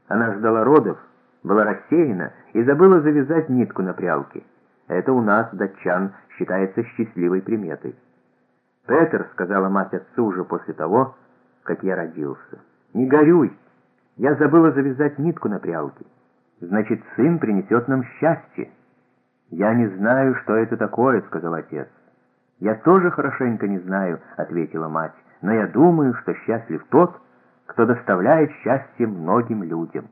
Она ждала родов, была рассеяна и забыла завязать нитку на прялке. Это у нас, датчан, считается счастливой приметой. «Петер», — сказала мать отцу уже после того, как я родился, — «не горюй, я забыла завязать нитку на прялке. Значит, сын принесет нам счастье». «Я не знаю, что это такое», — сказал отец. «Я тоже хорошенько не знаю», — ответила мать, «но я думаю, что счастлив тот, кто доставляет счастье многим людям».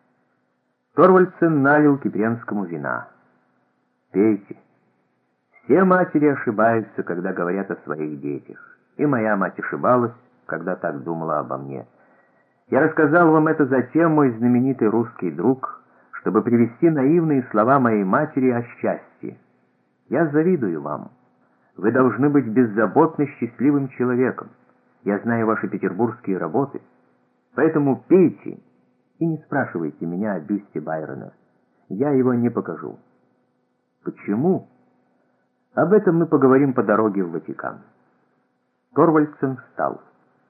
Торвальдсен налил Кипренскому вина. «Пейте. Все матери ошибаются, когда говорят о своих детях. И моя мать ошибалась, когда так думала обо мне. Я рассказал вам это затем, мой знаменитый русский друг, чтобы привести наивные слова моей матери о счастье. Я завидую вам. Вы должны быть беззаботно счастливым человеком. Я знаю ваши петербургские работы. Поэтому пейте и не спрашивайте меня о бюсте Байрона. Я его не покажу». «Почему?» «Об этом мы поговорим по дороге в Ватикан». Торвальдсен встал.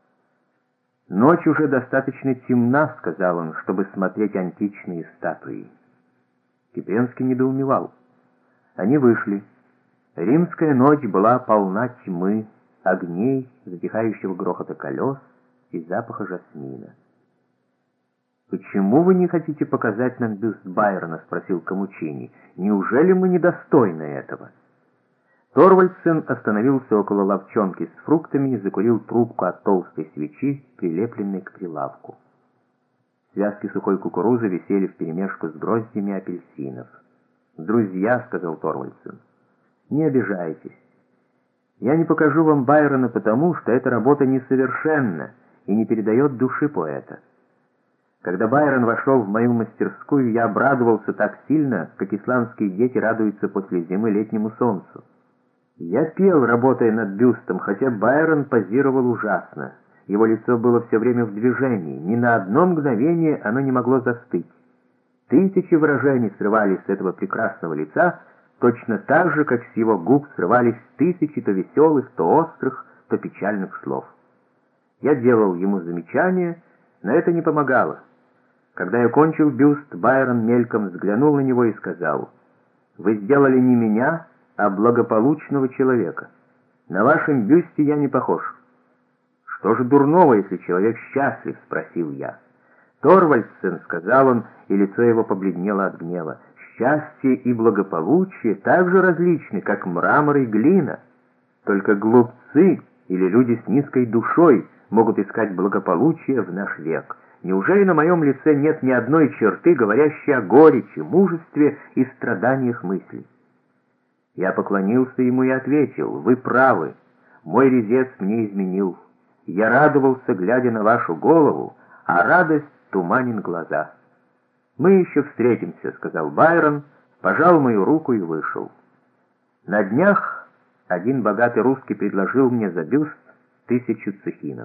«Ночь уже достаточно темна», — сказал он, — «чтобы смотреть античные статуи». Кипренский недоумевал. Они вышли. Римская ночь была полна тьмы, огней, затихающего грохота колес и запаха жасмина. «Почему вы не хотите показать нам бюст Байрона?» — спросил Камучини. «Неужели мы недостойны этого?» Торвальдсен остановился около лавчонки с фруктами и закурил трубку от толстой свечи, прилепленной к прилавку. Связки сухой кукурузы висели вперемешку с гроздями апельсинов. «Друзья», — сказал Торвальдсен, — «не обижайтесь. Я не покажу вам Байрона потому, что эта работа несовершенна и не передает души поэта. Когда Байрон вошел в мою мастерскую, я обрадовался так сильно, как исландские дети радуются после зимы летнему солнцу. Я пел, работая над бюстом, хотя Байрон позировал ужасно. Его лицо было все время в движении, ни на одно мгновение оно не могло застыть. Тысячи выражений срывались с этого прекрасного лица, точно так же, как с его губ срывались тысячи то веселых, то острых, то печальных слов. Я делал ему замечания, но это не помогало. Когда я кончил бюст, Байрон мельком взглянул на него и сказал: «Вы сделали не меня, а благополучного человека. На вашем бюсте я не похож». «Что же дурного, если человек счастлив?» — спросил я. «Торвальдсен», — сказал он, и лицо его побледнело от гнева, — «счастье и благополучие так же различны, как мрамор и глина. Только глупцы или люди с низкой душой могут искать благополучие в наш век. Неужели на моем лице нет ни одной черты, говорящей о горечи, мужестве и страданиях мысли?» Я поклонился ему и ответил: «Вы правы, мой резец мне изменил. Я радовался, глядя на вашу голову, а радость туманит глаза». «Мы еще встретимся», — сказал Байрон, пожал мою руку и вышел. На днях один богатый русский предложил мне за бюст 1000 цехинов.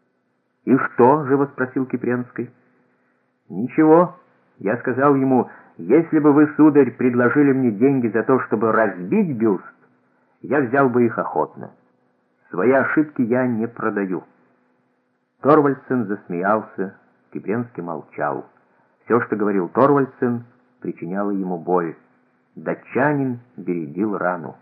«И что?» — живо спросил Кипренский. «Ничего», — я сказал ему, — «если бы вы, сударь, предложили мне деньги за то, чтобы разбить бюст, я взял бы их охотно. Свои ошибки я не продаю». Торвальдсен засмеялся, Кипренский молчал. Все, что говорил Торвальдсен, причиняло ему боль. Датчанин бередил рану.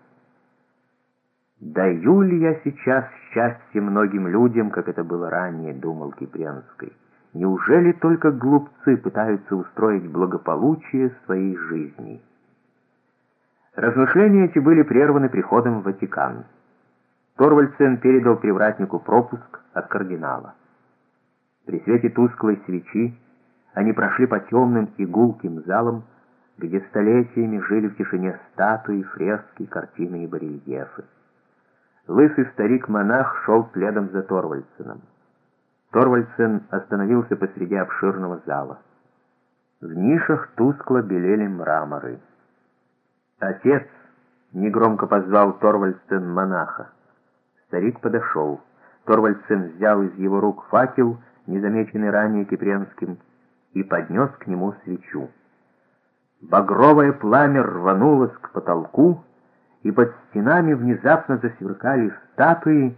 «Даю ли я сейчас счастье многим людям, как это было ранее?» — думал Кипренский. «Неужели только глупцы пытаются устроить благополучие своей жизни?» Размышления эти были прерваны приходом в Ватикан. Торвальдсен передал привратнику пропуск от кардинала. При свете тусклой свечи они прошли по темным и гулким залам, где столетиями жили в тишине статуи, фрески, картины и барельефы. Лысый старик-монах шел следом за Торвальдсеном. Торвальдсен остановился посреди обширного зала. В нишах тускло белели мраморы. «Отец!» — негромко позвал Торвальдсен монаха. Старик подошел. Торвальдсен взял из его рук факел, незамеченный ранее Кипренским, и поднес к нему свечу. Багровое пламя рванулось к потолку, и под стенами внезапно засверкали статуи,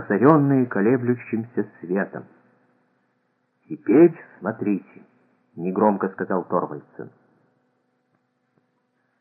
озаренные колеблющимся светом. «Теперь смотрите», — негромко негромко сказал Торвальдсен.